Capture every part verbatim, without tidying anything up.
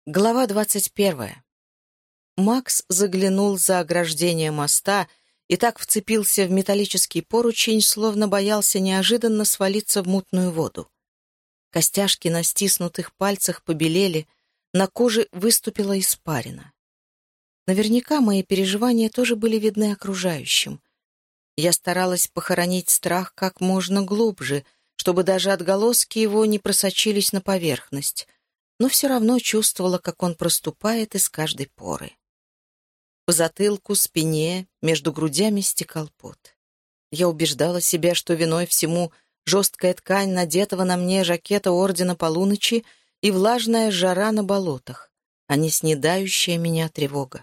Глава двадцать первая. Макс заглянул за ограждение моста и так вцепился в металлический поручень, словно боялся неожиданно свалиться в мутную воду. Костяшки на стиснутых пальцах побелели, на коже выступила испарина. Наверняка мои переживания тоже были видны окружающим. Я старалась похоронить страх как можно глубже, чтобы даже отголоски его не просочились на поверхность, но все равно чувствовала, как он проступает из каждой поры. По затылку, спине, между грудями стекал пот. Я убеждала себя, что виной всему жесткая ткань надетого на мне жакета Ордена Полуночи и влажная жара на болотах, а не снедающая меня тревога.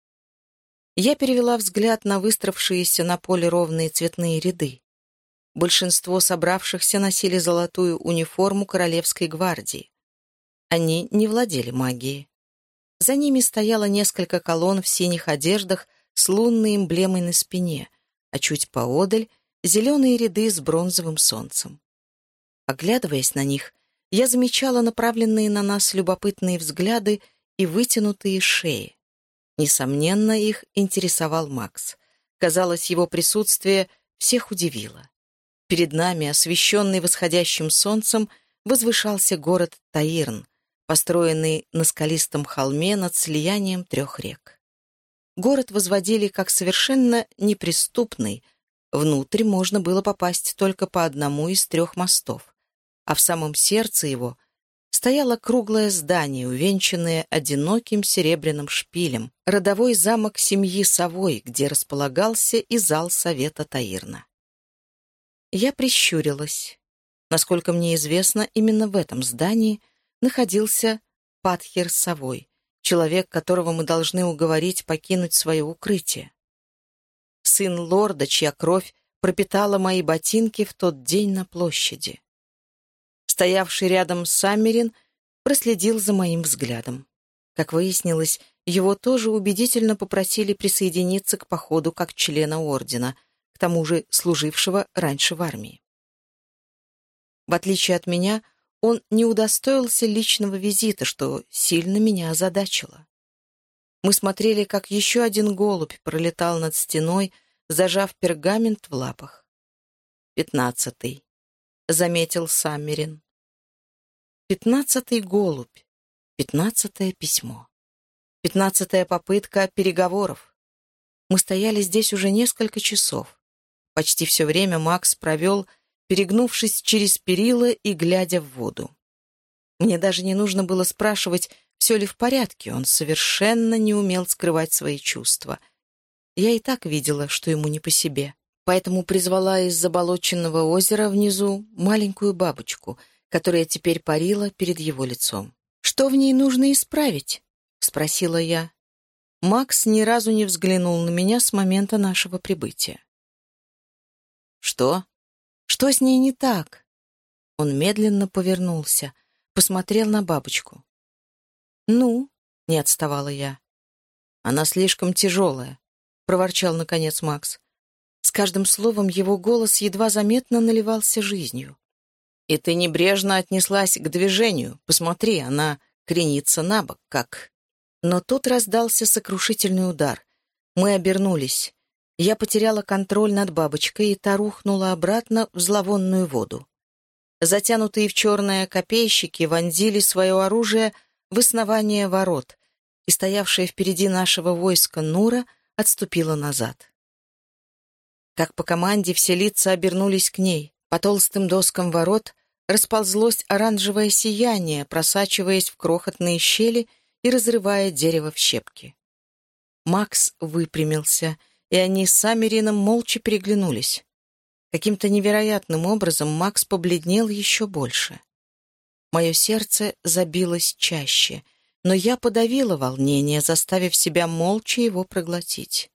Я перевела взгляд на выстроившиеся на поле ровные цветные ряды. Большинство собравшихся носили золотую униформу Королевской гвардии. Они не владели магией. За ними стояло несколько колонн в синих одеждах с лунной эмблемой на спине, а чуть поодаль — зеленые ряды с бронзовым солнцем. Оглядываясь на них, я замечала направленные на нас любопытные взгляды и вытянутые шеи. Несомненно, их интересовал Макс. Казалось, его присутствие всех удивило. Перед нами, освещенный восходящим солнцем, возвышался город Таирн, построенный на скалистом холме над слиянием трех рек. Город возводили как совершенно неприступный, внутрь можно было попасть только по одному из трех мостов, а в самом сердце его стояло круглое здание, увенчанное одиноким серебряным шпилем, родовой замок семьи Совой, где располагался и зал совета Таирна. Я прищурилась. Насколько мне известно, именно в этом здании находился Падхер Совой, человек, которого мы должны уговорить покинуть свое укрытие. Сын лорда, чья кровь пропитала мои ботинки в тот день на площади. Стоявший рядом Саммерин проследил за моим взглядом. Как выяснилось, его тоже убедительно попросили присоединиться к походу как члена ордена, к тому же служившего раньше в армии. В отличие от меня, он не удостоился личного визита, что сильно меня озадачило. Мы смотрели, как еще один голубь пролетал над стеной, зажав пергамент в лапах. «Пятнадцатый», — заметил Саммерин. «Пятнадцатый голубь, пятнадцатое письмо, пятнадцатая попытка переговоров. Мы стояли здесь уже несколько часов. Почти все время Макс провел, перегнувшись через перила и глядя в воду. Мне даже не нужно было спрашивать, все ли в порядке, он совершенно не умел скрывать свои чувства. Я и так видела, что ему не по себе, поэтому призвала из заболоченного озера внизу маленькую бабочку, которая теперь парила перед его лицом. «Что в ней нужно исправить?» — спросила я. Макс ни разу не взглянул на меня с момента нашего прибытия. «Что?» «Что с ней не так?» Он медленно повернулся, посмотрел на бабочку. «Ну?» — не отставала я. «Она слишком тяжелая», — проворчал наконец Макс. С каждым словом его голос едва заметно наливался жизнью. «И ты небрежно отнеслась к движению. Посмотри, она кренится на бок, как...» Но тут раздался сокрушительный удар. Мы обернулись. Я потеряла контроль над бабочкой, и та рухнула обратно в зловонную воду. Затянутые в черное копейщики вонзили свое оружие в основание ворот, и стоявшая впереди нашего войска Нура отступила назад. Как по команде все лица обернулись к ней. По толстым доскам ворот расползлось оранжевое сияние, просачиваясь в крохотные щели и разрывая дерево в щепки. Макс выпрямился, и они с Саммерином молча переглянулись. Каким-то невероятным образом Макс побледнел еще больше. Мое сердце забилось чаще, но я подавила волнение, заставив себя молча его проглотить.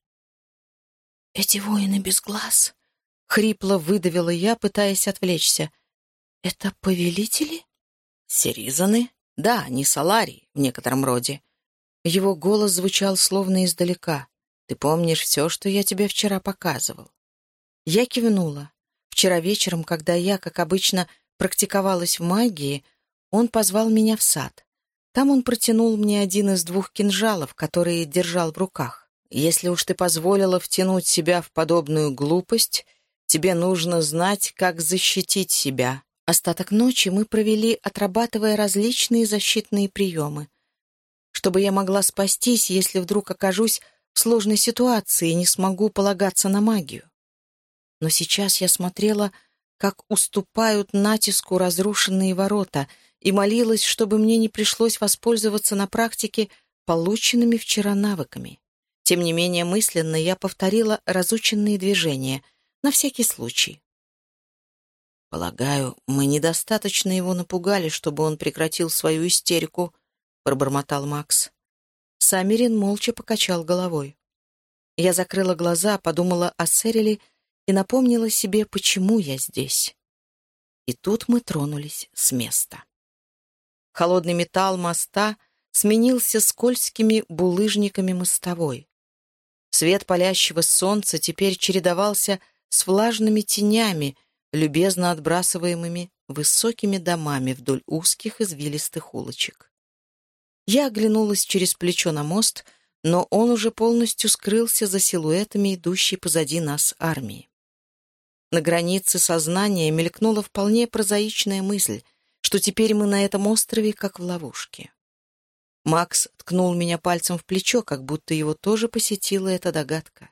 «Эти воины без глаз?» — хрипло выдавила я, пытаясь отвлечься. «Это повелители?» «Сиризаны? Да, не Саларий, в некотором роде». Его голос звучал словно издалека. «Ты помнишь все, что я тебе вчера показывал?» Я кивнула. Вчера вечером, когда я, как обычно, практиковалась в магии, он позвал меня в сад. Там он протянул мне один из двух кинжалов, которые держал в руках. «Если уж ты позволила втянуть себя в подобную глупость, тебе нужно знать, как защитить себя». Остаток ночи мы провели, отрабатывая различные защитные приемы, чтобы я могла спастись, если вдруг окажусь в сложной ситуации и не смогу полагаться на магию. Но сейчас я смотрела, как уступают натиску разрушенные ворота, и молилась, чтобы мне не пришлось воспользоваться на практике полученными вчера навыками. Тем не менее, мысленно я повторила разученные движения, на всякий случай. «Полагаю, мы недостаточно его напугали, чтобы он прекратил свою истерику», — пробормотал Макс. Саммерин молча покачал головой. Я закрыла глаза, подумала о Сэриле и напомнила себе, почему я здесь. И тут мы тронулись с места. Холодный металл моста сменился скользкими булыжниками мостовой. Свет палящего солнца теперь чередовался с влажными тенями, любезно отбрасываемыми высокими домами вдоль узких извилистых улочек. Я оглянулась через плечо на мост, но он уже полностью скрылся за силуэтами идущей позади нас армии. На границе сознания мелькнула вполне прозаичная мысль, что теперь мы на этом острове как в ловушке. Макс ткнул меня пальцем в плечо, как будто его тоже посетила эта догадка.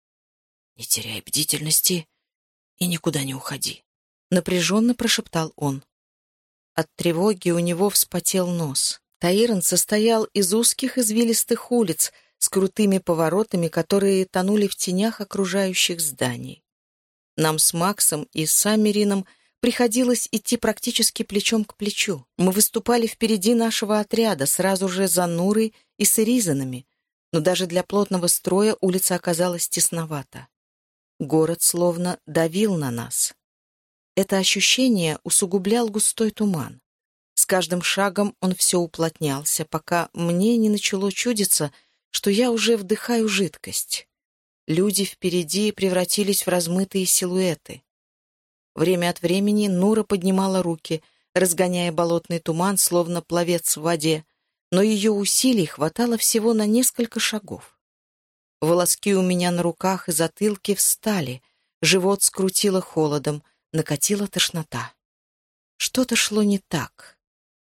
«Не теряй бдительности и никуда не уходи», — напряженно прошептал он. От тревоги у него вспотел нос. Таирн состоял из узких извилистых улиц с крутыми поворотами, которые тонули в тенях окружающих зданий. Нам с Максом и Саммерином приходилось идти практически плечом к плечу. Мы выступали впереди нашего отряда, сразу же за Нурой и с Иризанами, но даже для плотного строя улица оказалась тесновата. Город словно давил на нас. Это ощущение усугублял густой туман. С каждым шагом он все уплотнялся, пока мне не начало чудиться, что я уже вдыхаю жидкость. Люди впереди превратились в размытые силуэты. Время от времени Нура поднимала руки, разгоняя болотный туман, словно пловец в воде, но ее усилий хватало всего на несколько шагов. Волоски у меня на руках и затылке встали, живот скрутило холодом, накатила тошнота. Что-то шло не так.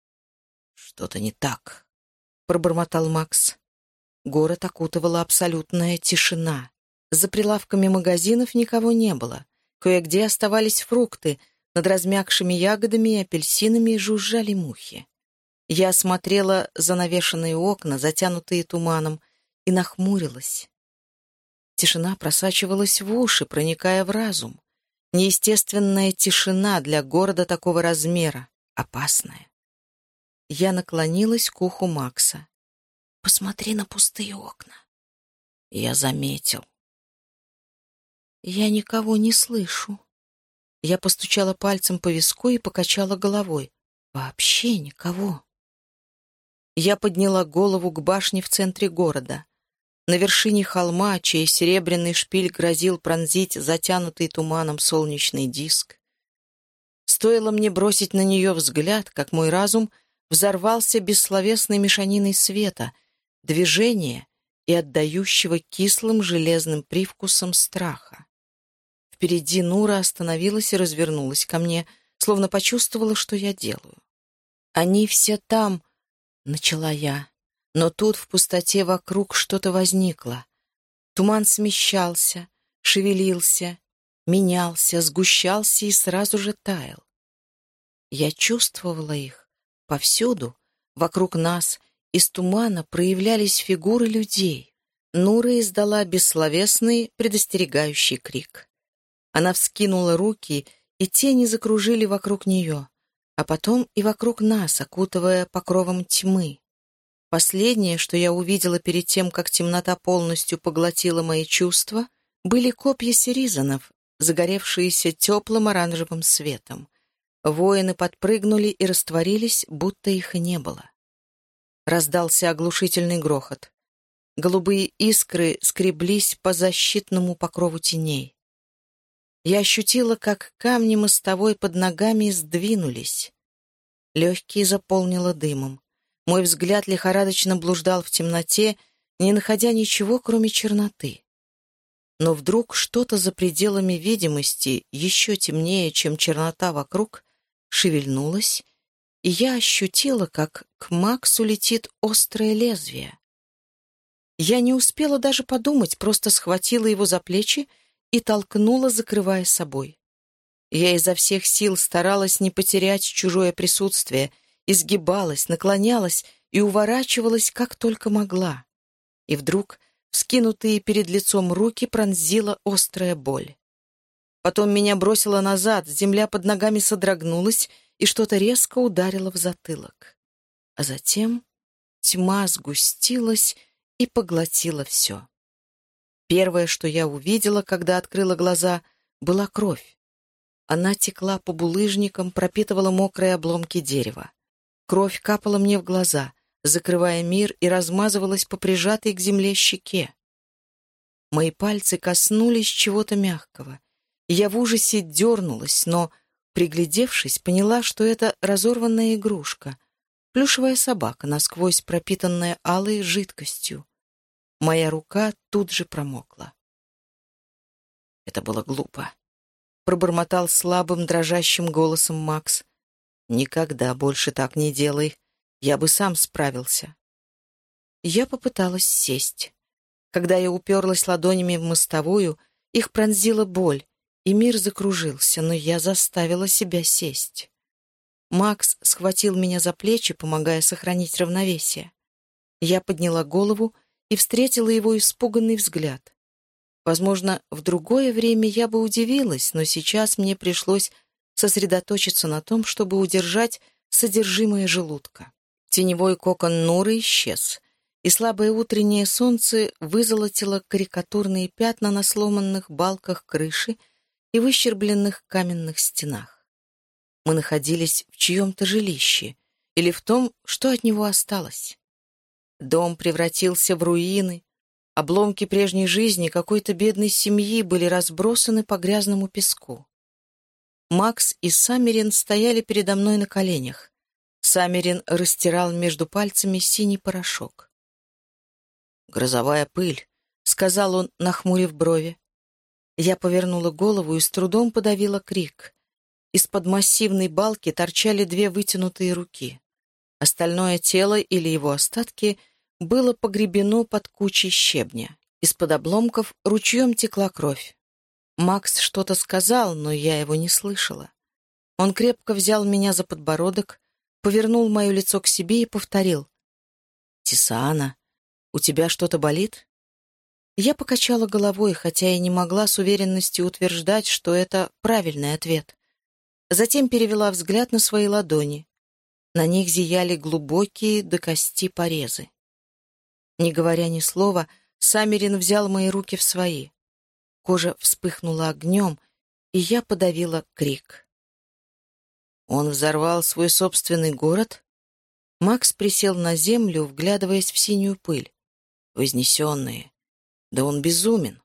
«Что-то не так», — пробормотал Макс. Город окутывала абсолютная тишина. За прилавками магазинов никого не было. Кое-где оставались фрукты, над размякшими ягодами и апельсинами жужжали мухи. Я смотрела за навешанные окна, затянутые туманом, и нахмурилась. Тишина просачивалась в уши, проникая в разум. Неестественная тишина для города такого размера, опасная. Я наклонилась к уху Макса. «Посмотри на пустые окна». Я заметил. «Я никого не слышу». Я постучала пальцем по виску и покачала головой. «Вообще никого». Я подняла голову к башне в центре города. На вершине холма, чей серебряный шпиль грозил пронзить затянутый туманом солнечный диск. Стоило мне бросить на нее взгляд, как мой разум взорвался бессловесной мешаниной света, движения и отдающего кислым железным привкусом страха. Впереди Нура остановилась и развернулась ко мне, словно почувствовала, что я делаю. «Они все там», — начала я. Но тут в пустоте вокруг что-то возникло. Туман смещался, шевелился, менялся, сгущался и сразу же таял. Я чувствовала их повсюду, вокруг нас, из тумана проявлялись фигуры людей. Нура издала бессловесный предостерегающий крик. Она вскинула руки, и тени закружили вокруг нее, а потом и вокруг нас, окутывая покровом тьмы. Последнее, что я увидела перед тем, как темнота полностью поглотила мои чувства, были копья сиризанов, загоревшиеся теплым оранжевым светом. Воины подпрыгнули и растворились, будто их и не было. Раздался оглушительный грохот. Голубые искры скреблись по защитному покрову теней. Я ощутила, как камни мостовой под ногами сдвинулись. Легкие заполнило дымом. Мой взгляд лихорадочно блуждал в темноте, не находя ничего, кроме черноты. Но вдруг что-то за пределами видимости, еще темнее, чем чернота вокруг, шевельнулось, и я ощутила, как к Максу летит острое лезвие. Я не успела даже подумать, просто схватила его за плечи и толкнула, закрывая собой. Я изо всех сил старалась не потерять чужое присутствие, изгибалась, наклонялась и уворачивалась, как только могла. И вдруг вскинутые перед лицом руки пронзила острая боль. Потом меня бросило назад, земля под ногами содрогнулась, и что-то резко ударило в затылок. А затем тьма сгустилась и поглотила все. Первое, что я увидела, когда открыла глаза, была кровь. Она текла по булыжникам, пропитывала мокрые обломки дерева. Кровь капала мне в глаза, закрывая мир, и размазывалась по прижатой к земле щеке. Мои пальцы коснулись чего-то мягкого. Я в ужасе дернулась, но, приглядевшись, поняла, что это разорванная игрушка, плюшевая собака, насквозь пропитанная алой жидкостью. Моя рука тут же промокла. Это было глупо. Пробормотал слабым, дрожащим голосом Макс. «Никогда больше так не делай. Я бы сам справился». Я попыталась сесть. Когда я уперлась ладонями в мостовую, их пронзила боль, и мир закружился, но я заставила себя сесть. Макс схватил меня за плечи, помогая сохранить равновесие. Я подняла голову и встретила его испуганный взгляд. Возможно, в другое время я бы удивилась, но сейчас мне пришлось сосредоточиться на том, чтобы удержать содержимое желудка. Теневой кокон Нуры исчез, и слабое утреннее солнце вызолотило карикатурные пятна на сломанных балках крыши и выщербленных каменных стенах. Мы находились в чьем-то жилище или в том, что от него осталось. Дом превратился в руины, обломки прежней жизни какой-то бедной семьи были разбросаны по грязному песку. Макс и Саммерин стояли передо мной на коленях. Саммерин растирал между пальцами синий порошок. «Грозовая пыль», — сказал он, нахмурив брови. Я повернула голову и с трудом подавила крик. Из-под массивной балки торчали две вытянутые руки. Остальное тело или его остатки было погребено под кучей щебня. Из-под обломков ручьем текла кровь. Макс что-то сказал, но я его не слышала. Он крепко взял меня за подбородок, повернул мое лицо к себе и повторил. «Тисана, у тебя что-то болит?» Я покачала головой, хотя и не могла с уверенностью утверждать, что это правильный ответ. Затем перевела взгляд на свои ладони. На них зияли глубокие до кости порезы. Не говоря ни слова, Саммерин взял мои руки в свои. Кожа вспыхнула огнем, и я подавила крик. Он взорвал свой собственный город? Макс присел на землю, вглядываясь в синюю пыль. Вознесенные. Да он безумен.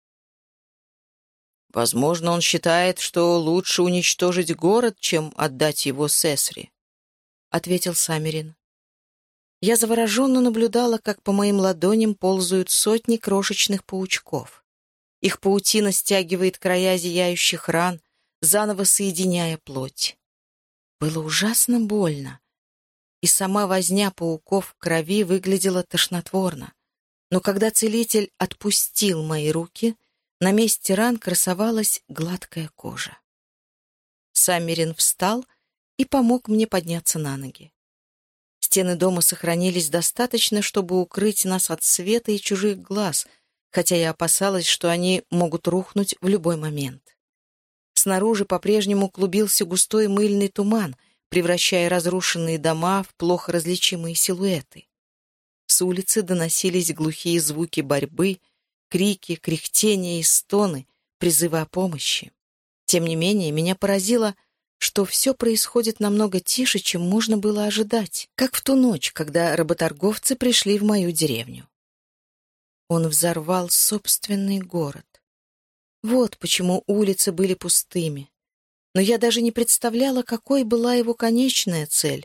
Возможно, он считает, что лучше уничтожить город, чем отдать его Сесри, — ответил Саммерин. Я завороженно наблюдала, как по моим ладоням ползают сотни крошечных паучков. Их паутина стягивает края зияющих ран, заново соединяя плоть. Было ужасно больно, и сама возня пауков в крови выглядела тошнотворно. Но когда целитель отпустил мои руки, на месте ран красовалась гладкая кожа. Саммерин встал и помог мне подняться на ноги. Стены дома сохранились достаточно, чтобы укрыть нас от света и чужих глаз, хотя я опасалась, что они могут рухнуть в любой момент. Снаружи по-прежнему клубился густой мыльный туман, превращая разрушенные дома в плохо различимые силуэты. С улицы доносились глухие звуки борьбы, крики, кряхтения и стоны, призывы о помощи. Тем не менее, меня поразило, что все происходит намного тише, чем можно было ожидать, как в ту ночь, когда работорговцы пришли в мою деревню. Он взорвал собственный город. Вот почему улицы были пустыми. Но я даже не представляла, какой была его конечная цель,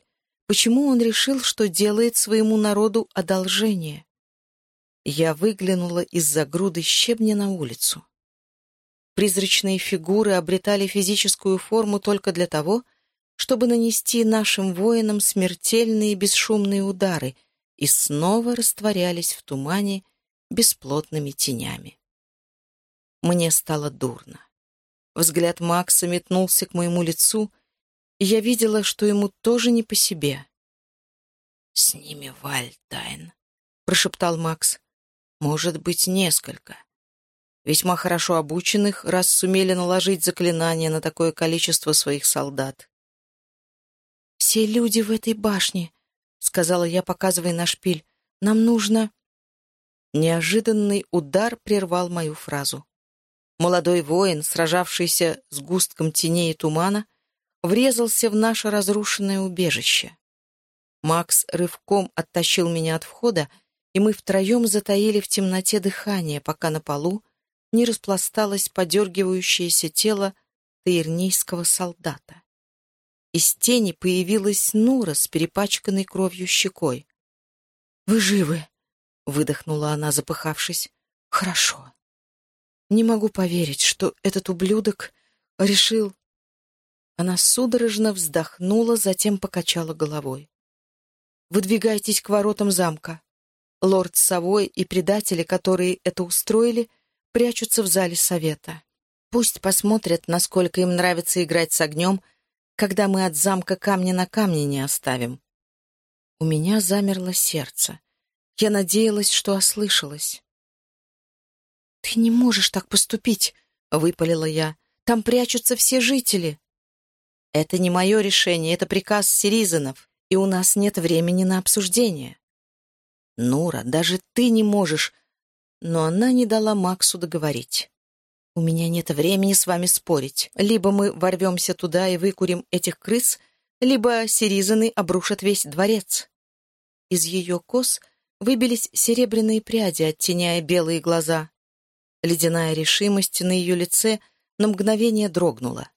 Почему он решил, что делает своему народу одолжение? Я выглянула из-за груды щебня на улицу. Призрачные фигуры обретали физическую форму только для того, чтобы нанести нашим воинам смертельные бесшумные удары и снова растворялись в тумане бесплотными тенями. Мне стало дурно. Взгляд Макса метнулся к моему лицу, и я видела, что ему тоже не по себе. «С ними Вальдайн», — прошептал Макс. «Может быть, несколько. Весьма хорошо обученных, раз сумели наложить заклинания на такое количество своих солдат». «Все люди в этой башне», — сказала я, показывая на шпиль. «Нам нужно...» Неожиданный удар прервал мою фразу. Молодой воин, сражавшийся с густком теней и тумана, врезался в наше разрушенное убежище. Макс рывком оттащил меня от входа, и мы втроем затаили в темноте дыхание, пока на полу не распласталось подергивающееся тело таирнийского солдата. Из тени появилась Нура с перепачканной кровью щекой. «Вы живы?» — выдохнула она, запыхавшись. «Хорошо. Не могу поверить, что этот ублюдок решил...» Она судорожно вздохнула, затем покачала головой. «Выдвигайтесь к воротам замка. Лорд Совой и предатели, которые это устроили, прячутся в зале совета. Пусть посмотрят, насколько им нравится играть с огнем, когда мы от замка камня на камне не оставим». У меня замерло сердце. Я надеялась, что ослышалась. «Ты не можешь так поступить», — выпалила я. «Там прячутся все жители». «Это не мое решение, это приказ Сиризанов, и у нас нет времени на обсуждение». «Нура, даже ты не можешь...» Но она не дала Максу договорить. «У меня нет времени с вами спорить. Либо мы ворвемся туда и выкурим этих крыс, либо Сиризаны обрушат весь дворец». Из ее кос выбились серебряные пряди, оттеняя белые глаза. Ледяная решимость на ее лице на мгновение дрогнула.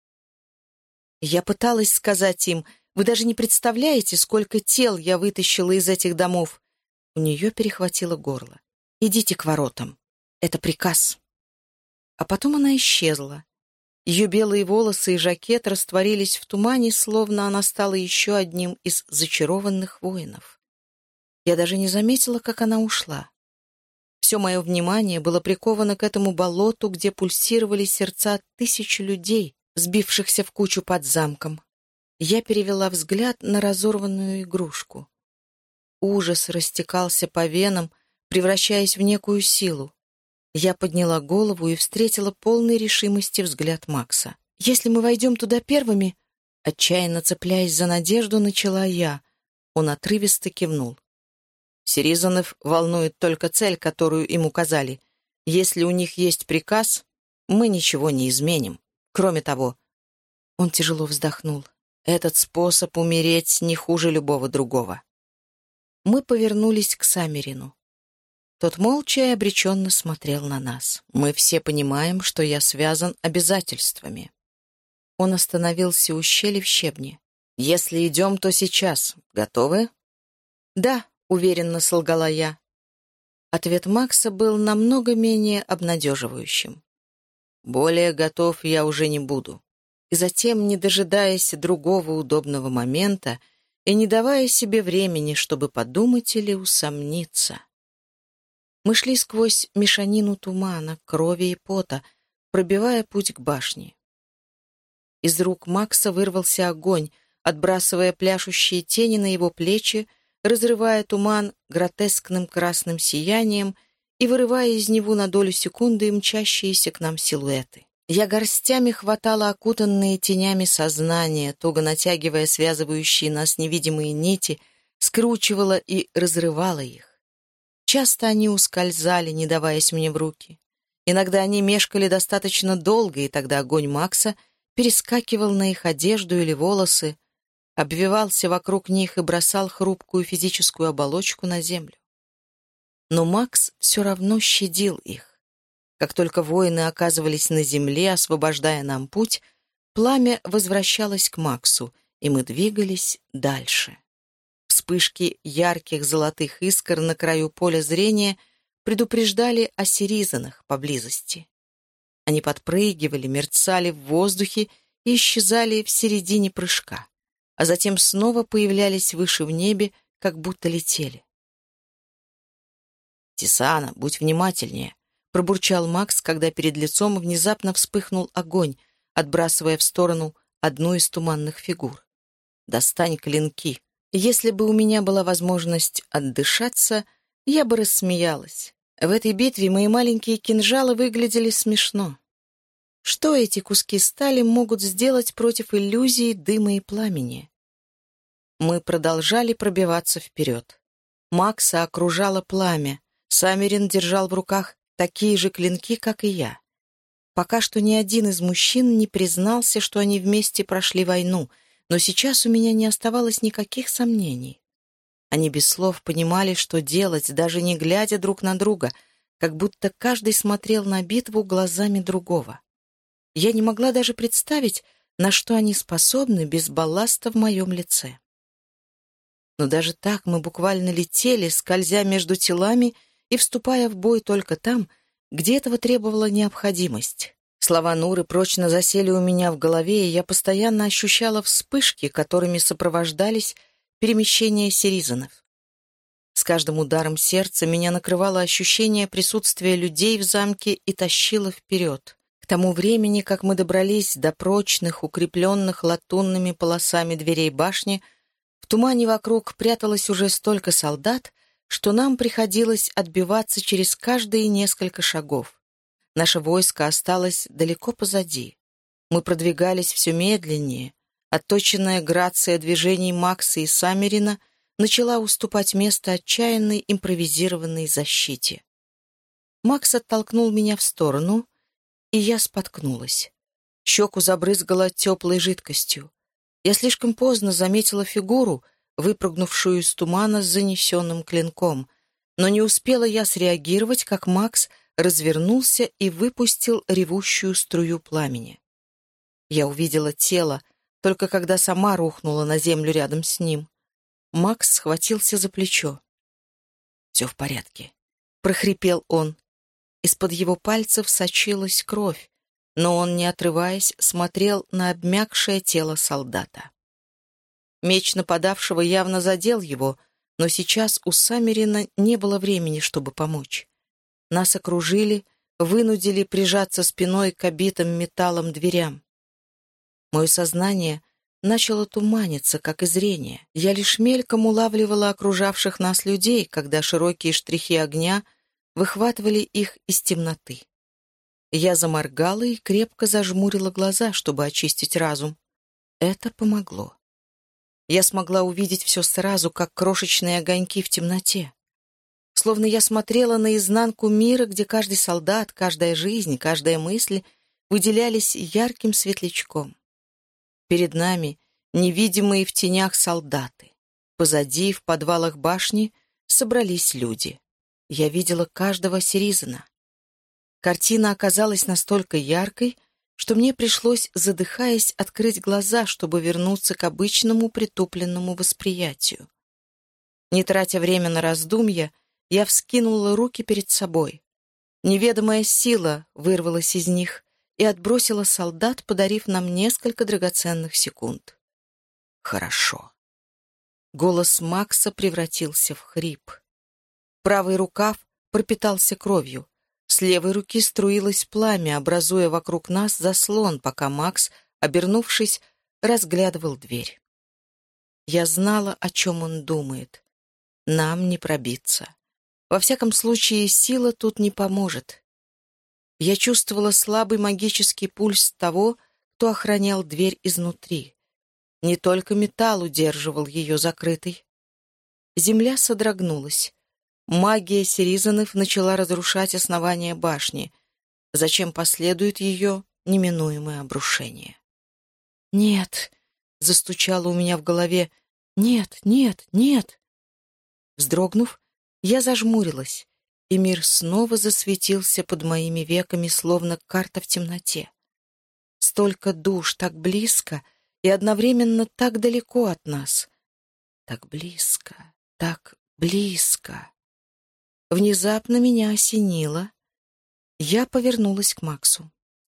Я пыталась сказать им: «Вы даже не представляете, сколько тел я вытащила из этих домов». У нее перехватило горло. «Идите к воротам. Это приказ». А потом она исчезла. Ее белые волосы и жакет растворились в тумане, словно она стала еще одним из зачарованных воинов. Я даже не заметила, как она ушла. Все мое внимание было приковано к этому болоту, где пульсировали сердца тысячи людей, сбившихся в кучу под замком. Я перевела взгляд на разорванную игрушку. Ужас растекался по венам, превращаясь в некую силу. Я подняла голову и встретила полный решимости взгляд Макса. «Если мы войдем туда первыми...» Отчаянно цепляясь за надежду, начала я. Он отрывисто кивнул. Сиризанов волнует только цель, которую им указали. Если у них есть приказ, мы ничего не изменим. Кроме того, он тяжело вздохнул. Этот способ умереть не хуже любого другого. Мы повернулись к Саммерину. Тот молча и обреченно смотрел на нас. Мы все понимаем, что я связан обязательствами. Он остановился у щели в щебне. Если идем, то сейчас. Готовы? Да, уверенно солгала я. Ответ Макса был намного менее обнадеживающим. Более готов я уже не буду. И затем, не дожидаясь другого удобного момента и не давая себе времени, чтобы подумать или усомниться. Мы шли сквозь мешанину тумана, крови и пота, пробивая путь к башне. Из рук Макса вырвался огонь, отбрасывая пляшущие тени на его плечи, разрывая туман гротескным красным сиянием и вырывая из него на долю секунды мчащиеся к нам силуэты. Я горстями хватала окутанные тенями сознания, туго натягивая связывающие нас невидимые нити, скручивала и разрывала их. Часто они ускользали, не даваясь мне в руки. Иногда они мешкали достаточно долго, и тогда огонь Макса перескакивал на их одежду или волосы, обвивался вокруг них и бросал хрупкую физическую оболочку на землю. Но Макс все равно щадил их. Как только воины оказывались на земле, освобождая нам путь, пламя возвращалось к Максу, и мы двигались дальше. Вспышки ярких золотых искр на краю поля зрения предупреждали о сиризанах поблизости. Они подпрыгивали, мерцали в воздухе и исчезали в середине прыжка, а затем снова появлялись выше в небе, как будто летели. «Тисана, будь внимательнее», — пробурчал Макс, когда перед лицом внезапно вспыхнул огонь, отбрасывая в сторону одну из туманных фигур. «Достань клинки». Если бы у меня была возможность отдышаться, я бы рассмеялась. В этой битве мои маленькие кинжалы выглядели смешно. Что эти куски стали могут сделать против иллюзии дыма и пламени? Мы продолжали пробиваться вперед. Макса окружало пламя. Саммерин держал в руках такие же клинки, как и я. Пока что ни один из мужчин не признался, что они вместе прошли войну, но сейчас у меня не оставалось никаких сомнений. Они без слов понимали, что делать, даже не глядя друг на друга, как будто каждый смотрел на битву глазами другого. Я не могла даже представить, на что они способны без балласта в моем лице. Но даже так мы буквально летели, скользя между телами и вступая в бой только там, где этого требовала необходимость. Слова Нуры прочно засели у меня в голове, и я постоянно ощущала вспышки, которыми сопровождались перемещения сиризанов. С каждым ударом сердца меня накрывало ощущение присутствия людей в замке и тащило вперед. К тому времени, как мы добрались до прочных, укрепленных латунными полосами дверей башни, в тумане вокруг пряталось уже столько солдат, что нам приходилось отбиваться через каждые несколько шагов. Наше войско осталось далеко позади. Мы продвигались все медленнее. Отточенная грация движений Макса и Саммерина начала уступать место отчаянной импровизированной защите. Макс оттолкнул меня в сторону, и я споткнулась. Щеку забрызгала теплой жидкостью. Я слишком поздно заметила фигуру, выпрыгнувшую из тумана с занесенным клинком, но не успела я среагировать, как Макс развернулся и выпустил ревущую струю пламени. Я увидела тело, только когда сама рухнула на землю рядом с ним. Макс схватился за плечо. «Все в порядке», — прохрипел он. Из-под его пальцев сочилась кровь, но он, не отрываясь, смотрел на обмякшее тело солдата. Меч нападавшего явно задел его, но сейчас у Саммерина не было времени, чтобы помочь. Нас окружили, вынудили прижаться спиной к обитым металлом дверям. Мое сознание начало туманиться, как и зрение. Я лишь мельком улавливала окружавших нас людей, когда широкие штрихи огня выхватывали их из темноты. Я заморгала и крепко зажмурила глаза, чтобы очистить разум. Это помогло. Я смогла увидеть все сразу, как крошечные огоньки в темноте. Словно я смотрела на изнанку мира, где каждый солдат, каждая жизнь, каждая мысль выделялись ярким светлячком. Перед нами невидимые в тенях солдаты. Позади, в подвалах башни, собрались люди. Я видела каждого сиризана. Картина оказалась настолько яркой, что мне пришлось, задыхаясь, открыть глаза, чтобы вернуться к обычному притупленному восприятию. Не тратя время на раздумья, я вскинула руки перед собой. Неведомая сила вырвалась из них и отбросила солдат, подарив нам несколько драгоценных секунд. «Хорошо». Голос Макса превратился в хрип. Правый рукав пропитался кровью. С левой руки струилось пламя, образуя вокруг нас заслон, пока Макс, обернувшись, разглядывал дверь. Я знала, о чем он думает. Нам не пробиться. Во всяком случае, сила тут не поможет. Я чувствовала слабый магический пульс того, кто охранял дверь изнутри. Не только металл удерживал ее закрытой. Земля содрогнулась. Магия сиризанов начала разрушать основание башни. Зачем последует ее неминуемое обрушение? «Нет!» — застучало у меня в голове. «Нет, нет, нет!» Вздрогнув, я зажмурилась, и мир снова засветился под моими веками, словно карта в темноте. Столько душ так близко, и одновременно так далеко от нас. Так близко, так близко. Внезапно меня осенило. Я повернулась к Максу.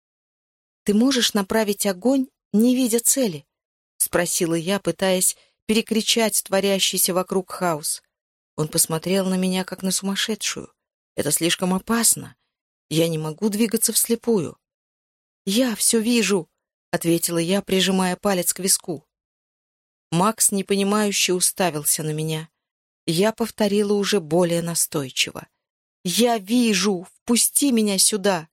«Ты можешь направить огонь, не видя цели?» — спросила я, пытаясь перекричать творящийся вокруг хаос. Он посмотрел на меня, как на сумасшедшую. «Это слишком опасно. Я не могу двигаться вслепую». «Я все вижу», — ответила я, прижимая палец к виску. Макс непонимающе уставился на меня. Я повторила уже более настойчиво. «Я вижу! Впусти меня сюда!»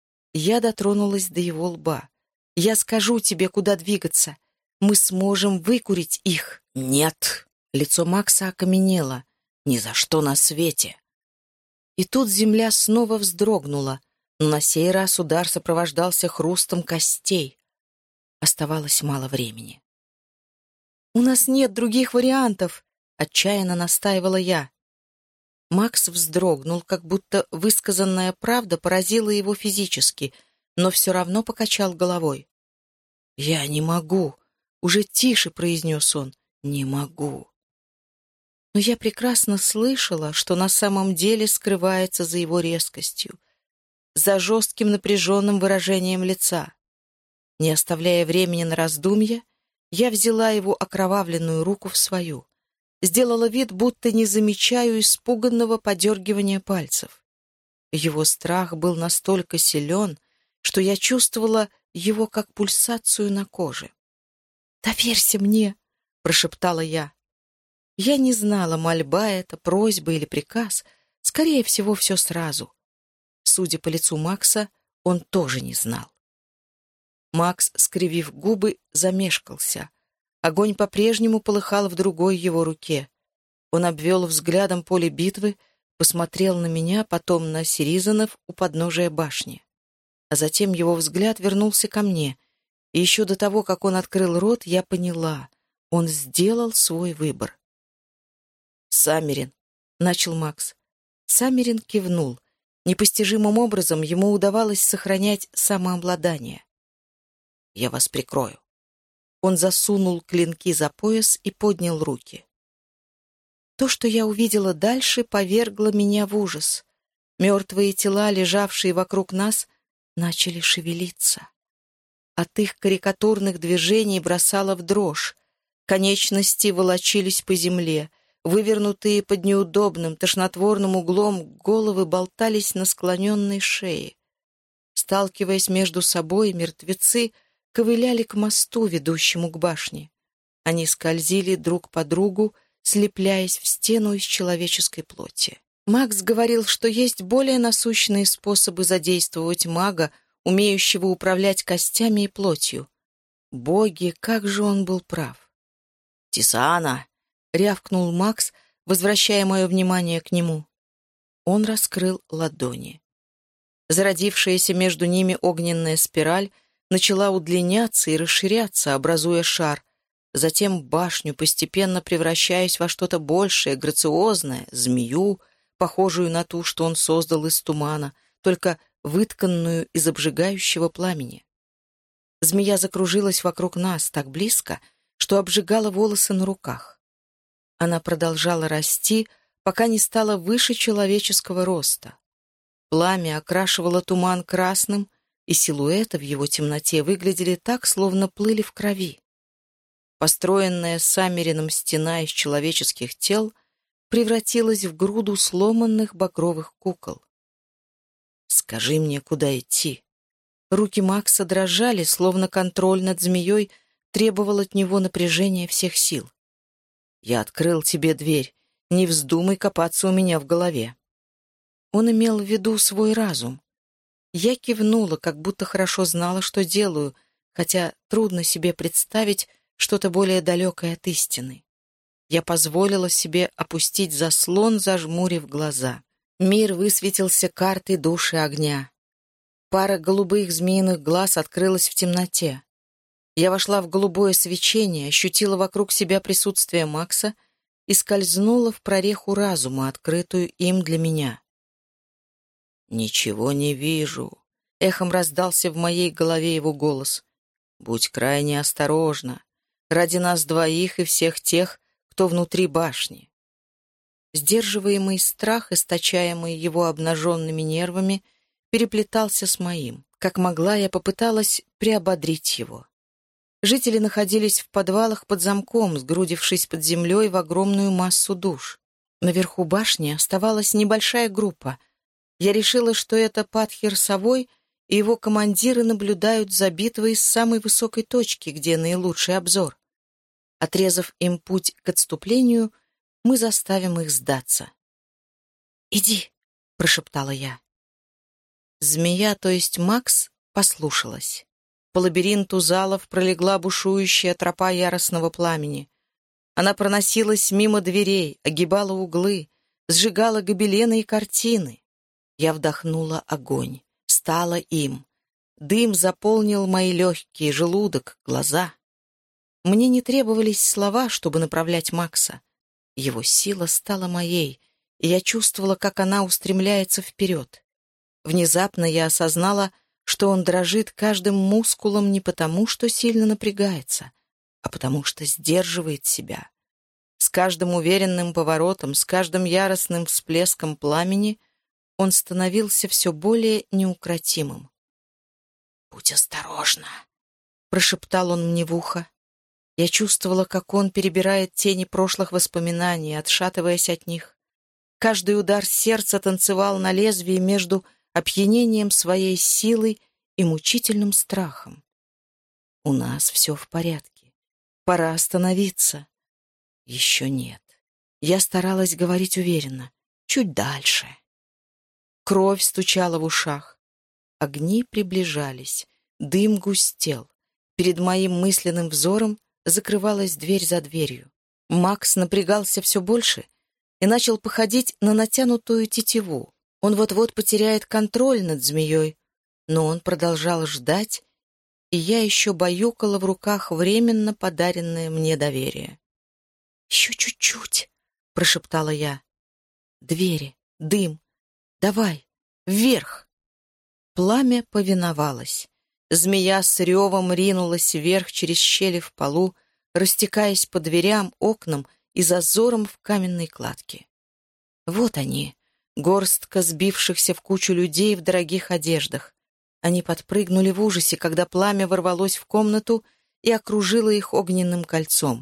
Я дотронулась до его лба. «Я скажу тебе, куда двигаться. Мы сможем выкурить их». «Нет!» Лицо Макса окаменело. «Ни за что на свете!» И тут земля снова вздрогнула, но на сей раз удар сопровождался хрустом костей. Оставалось мало времени. «У нас нет других вариантов», — отчаянно настаивала я. Макс вздрогнул, как будто высказанная правда поразила его физически, но все равно покачал головой. «Я не могу», — уже тише произнес он, — «не могу». Но я прекрасно слышала, что на самом деле скрывается за его резкостью, за жестким напряженным выражением лица. Не оставляя времени на раздумья, я взяла его окровавленную руку в свою, сделала вид, будто не замечаю испуганного подергивания пальцев. Его страх был настолько силен, что я чувствовала его как пульсацию на коже. «Доверься мне!» — прошептала я. Я не знала, мольба это, просьба или приказ, скорее всего, все сразу. Судя по лицу Макса, он тоже не знал. Макс, скривив губы, замешкался. Огонь по-прежнему полыхал в другой его руке. Он обвел взглядом поле битвы, посмотрел на меня, потом на Сиризанов у подножия башни. А затем его взгляд вернулся ко мне, и еще до того, как он открыл рот, я поняла, он сделал свой выбор. «Саммерин», — начал Макс. Саммерин кивнул. Непостижимым образом ему удавалось сохранять самообладание. «Я вас прикрою». Он засунул клинки за пояс и поднял руки. То, что я увидела дальше, повергло меня в ужас. Мертвые тела, лежавшие вокруг нас, начали шевелиться. От их карикатурных движений бросало в дрожь. Конечности волочились по земле. Вывернутые под неудобным, тошнотворным углом головы болтались на склоненной шее. Сталкиваясь между собой, мертвецы ковыляли к мосту, ведущему к башне. Они скользили друг по другу, слепляясь в стену из человеческой плоти. Макс говорил, что есть более насущные способы задействовать мага, умеющего управлять костями и плотью. Боги, как же он был прав. «Тисана!» — рявкнул Макс, возвращая мое внимание к нему. Он раскрыл ладони. Зародившаяся между ними огненная спираль начала удлиняться и расширяться, образуя шар, затем башню, постепенно превращаясь во что-то большее, грациозное, змею, похожую на ту, что он создал из тумана, только вытканную из обжигающего пламени. Змея закружилась вокруг нас так близко, что обжигала волосы на руках. Она продолжала расти, пока не стала выше человеческого роста. Пламя окрашивало туман красным, и силуэты в его темноте выглядели так, словно плыли в крови. Построенная Саммерином стена из человеческих тел превратилась в груду сломанных багровых кукол. «Скажи мне, куда идти?» Руки Макса дрожали, словно контроль над змеей требовал от него напряжения всех сил. «Я открыл тебе дверь. Не вздумай копаться у меня в голове». Он имел в виду свой разум. Я кивнула, как будто хорошо знала, что делаю, хотя трудно себе представить что-то более далекое от истины. Я позволила себе опустить заслон, зажмурив глаза. Мир высветился картой души огня. Пара голубых змеиных глаз открылась в темноте. Я вошла в голубое свечение, ощутила вокруг себя присутствие Макса и скользнула в прореху разума, открытую им для меня. «Ничего не вижу», — эхом раздался в моей голове его голос. Будь крайне осторожна. Ради нас двоих и всех тех, кто внутри башни». Сдерживаемый страх, источаемый его обнаженными нервами, переплетался с моим. Как могла, я попыталась приободрить его. Жители находились в подвалах под замком, сгрудившись под землей в огромную массу душ. Наверху башни оставалась небольшая группа. Я решила, что это Падхир Савой и его командиры наблюдают за битвой с самой высокой точки, где наилучший обзор. Отрезав им путь к отступлению, мы заставим их сдаться. «Иди», — прошептала я. Змея, то есть Макс, послушалась. По лабиринту залов пролегла бушующая тропа яростного пламени. Она проносилась мимо дверей, огибала углы, сжигала гобелены и картины. Я вдохнула огонь, стала им. Дым заполнил мои легкие, желудок, глаза. Мне не требовались слова, чтобы направлять Макса. Его сила стала моей, и я чувствовала, как она устремляется вперед. Внезапно я осознала, что он дрожит каждым мускулом не потому, что сильно напрягается, а потому что сдерживает себя. С каждым уверенным поворотом, с каждым яростным всплеском пламени он становился все более неукротимым. «Будь осторожна», — прошептал он мне в ухо. Я чувствовала, как он перебирает тени прошлых воспоминаний, отшатываясь от них. Каждый удар сердца танцевал на лезвии между опьянением своей силой и мучительным страхом. «У нас все в порядке. Пора остановиться». «Еще нет». Я старалась говорить уверенно. «Чуть дальше». Кровь стучала в ушах. Огни приближались. Дым густел. Перед моим мысленным взором закрывалась дверь за дверью. Макс напрягался все больше и начал походить на натянутую тетиву. Он вот-вот потеряет контроль над змеей, но он продолжал ждать, и я еще баюкала в руках временно подаренное мне доверие. «Еще чуть-чуть», — прошептала я. «Двери, дым, давай, вверх!» Пламя повиновалось. Змея с ревом ринулась вверх через щели в полу, растекаясь по дверям, окнам и зазорам в каменной кладке. Вот они, горстка сбившихся в кучу людей в дорогих одеждах. Они подпрыгнули в ужасе, когда пламя ворвалось в комнату и окружило их огненным кольцом.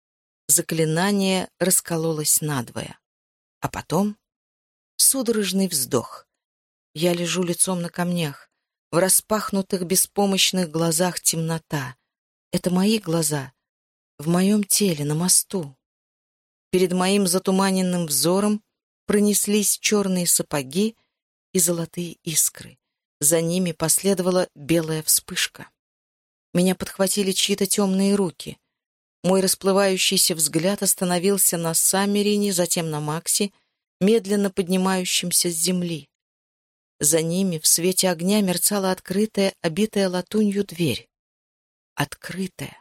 Заклинание раскололось надвое. А потом судорожный вздох. Я лежу лицом на камнях. В распахнутых беспомощных глазах темнота. Это мои глаза. В моем теле, на мосту. Перед моим затуманенным взором пронеслись черные сапоги и золотые искры. За ними последовала белая вспышка. Меня подхватили чьи-то темные руки. Мой расплывающийся взгляд остановился на Саммерине, затем на Максе, медленно поднимающемся с земли. За ними в свете огня мерцала открытая, обитая латунью дверь. Открытая.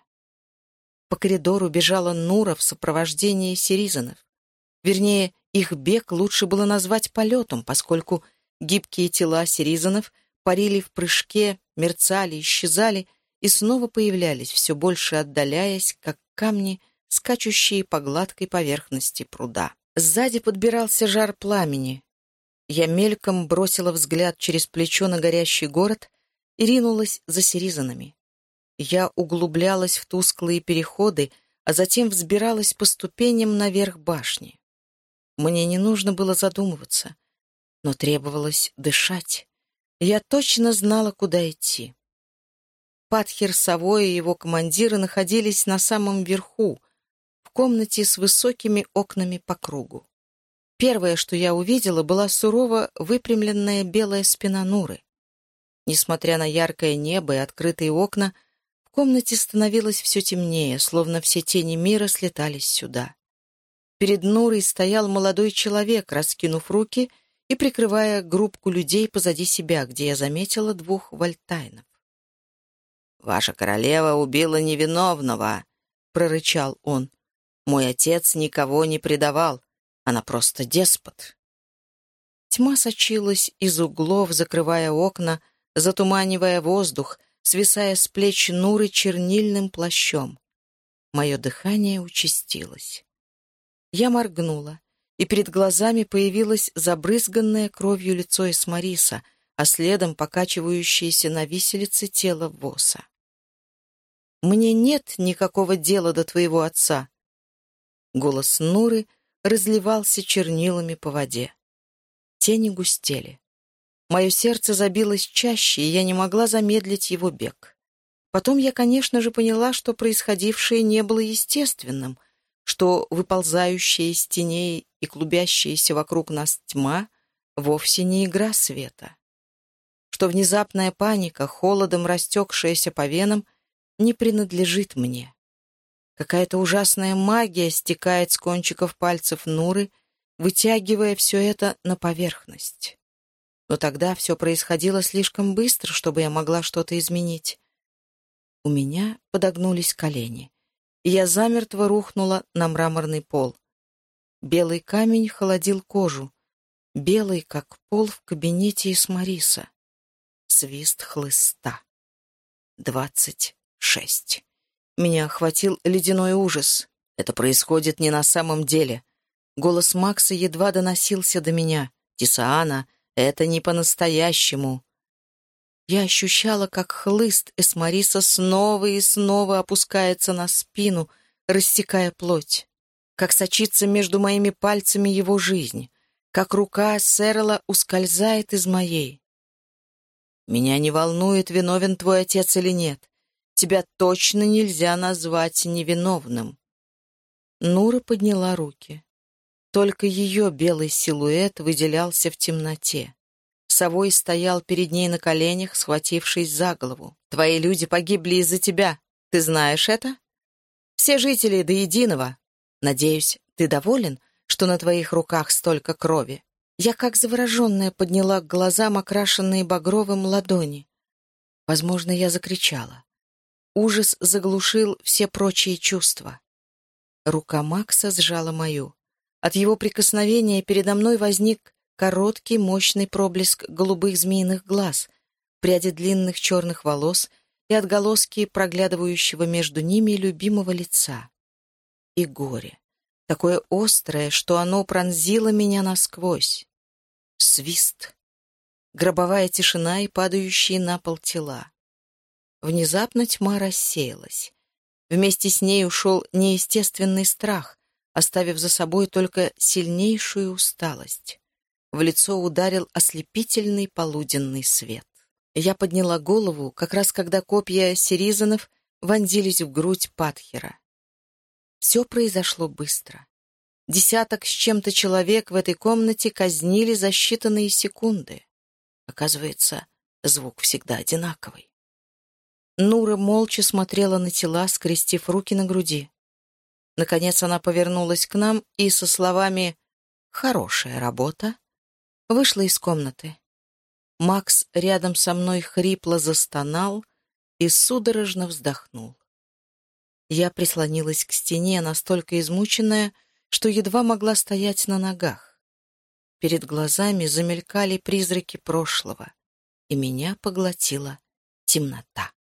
По коридору бежала Нура в сопровождении сиризанов. Вернее, их бег лучше было назвать полетом, поскольку гибкие тела сиризанов парили в прыжке, мерцали, исчезали и снова появлялись, все больше отдаляясь, как камни, скачущие по гладкой поверхности пруда. Сзади подбирался жар пламени. Я мельком бросила взгляд через плечо на горящий город и ринулась за сиризанами. Я углублялась в тусклые переходы, а затем взбиралась по ступеням наверх башни. Мне не нужно было задумываться, но требовалось дышать. Я точно знала, куда идти. Падхир Савой и его командиры находились на самом верху, в комнате с высокими окнами по кругу. Первое, что я увидела, была сурово выпрямленная белая спина Нуры. Несмотря на яркое небо и открытые окна, в комнате становилось все темнее, словно все тени мира слетались сюда. Перед Нурой стоял молодой человек, раскинув руки и прикрывая группку людей позади себя, где я заметила двух вальтайнов. «Ваша королева убила невиновного», — прорычал он. «Мой отец никого не предавал. Она просто деспот». Тьма сочилась из углов, закрывая окна, затуманивая воздух, свисая с плеч Нуры чернильным плащом. Мое дыхание участилось. Я моргнула, и перед глазами появилось забрызганное кровью лицо Эсмариса, а следом покачивающееся на виселице тело Воса. «Мне нет никакого дела до твоего отца!» Голос Нуры разливался чернилами по воде. Тени густели. Мое сердце забилось чаще, и я не могла замедлить его бег. Потом я, конечно же, поняла, что происходившее не было естественным, что выползающая из теней и клубящаяся вокруг нас тьма вовсе не игра света, что внезапная паника, холодом растекшаяся по венам, не принадлежит мне. Какая-то ужасная магия стекает с кончиков пальцев Нуры, вытягивая все это на поверхность. Но тогда все происходило слишком быстро, чтобы я могла что-то изменить. У меня подогнулись колени, и я замертво рухнула на мраморный пол. Белый камень холодил кожу, белый, как пол в кабинете Эсмариса. Свист хлыста. Двадцать шесть. Меня охватил ледяной ужас. Это происходит не на самом деле. Голос Макса едва доносился до меня. «Тисаана, это не по-настоящему». Я ощущала, как хлыст Эсмариса снова и снова опускается на спину, рассекая плоть, как сочится между моими пальцами его жизнь, как рука Сэрла ускользает из моей. «Меня не волнует, виновен твой отец или нет. Тебя точно нельзя назвать невиновным». Нура подняла руки. Только ее белый силуэт выделялся в темноте. Совой стоял перед ней на коленях, схватившись за голову. «Твои люди погибли из-за тебя. Ты знаешь это? Все жители до единого. Надеюсь, ты доволен, что на твоих руках столько крови?» Я, как завороженная, подняла к глазам окрашенные багровым ладони. Возможно, я закричала. Ужас заглушил все прочие чувства. Рука Макса сжала мою. От его прикосновения передо мной возник короткий, мощный проблеск голубых змеиных глаз, пряди длинных черных волос и отголоски проглядывающего между ними любимого лица. И горе, такое острое, что оно пронзило меня насквозь. Свист. Гробовая тишина и падающие на пол тела. Внезапно тьма рассеялась. Вместе с ней ушел неестественный страх, оставив за собой только сильнейшую усталость. В лицо ударил ослепительный полуденный свет. Я подняла голову, как раз когда копья сиризанов вонзились в грудь Падхера. Все произошло быстро. Десяток с чем-то человек в этой комнате казнили за считанные секунды. Оказывается, звук всегда одинаковый. Нура молча смотрела на тела, скрестив руки на груди. Наконец она повернулась к нам и со словами «Хорошая работа» вышла из комнаты. Макс рядом со мной хрипло застонал и судорожно вздохнул. Я прислонилась к стене, настолько измученная, что едва могла стоять на ногах. Перед глазами замелькали призраки прошлого, и меня поглотила темнота.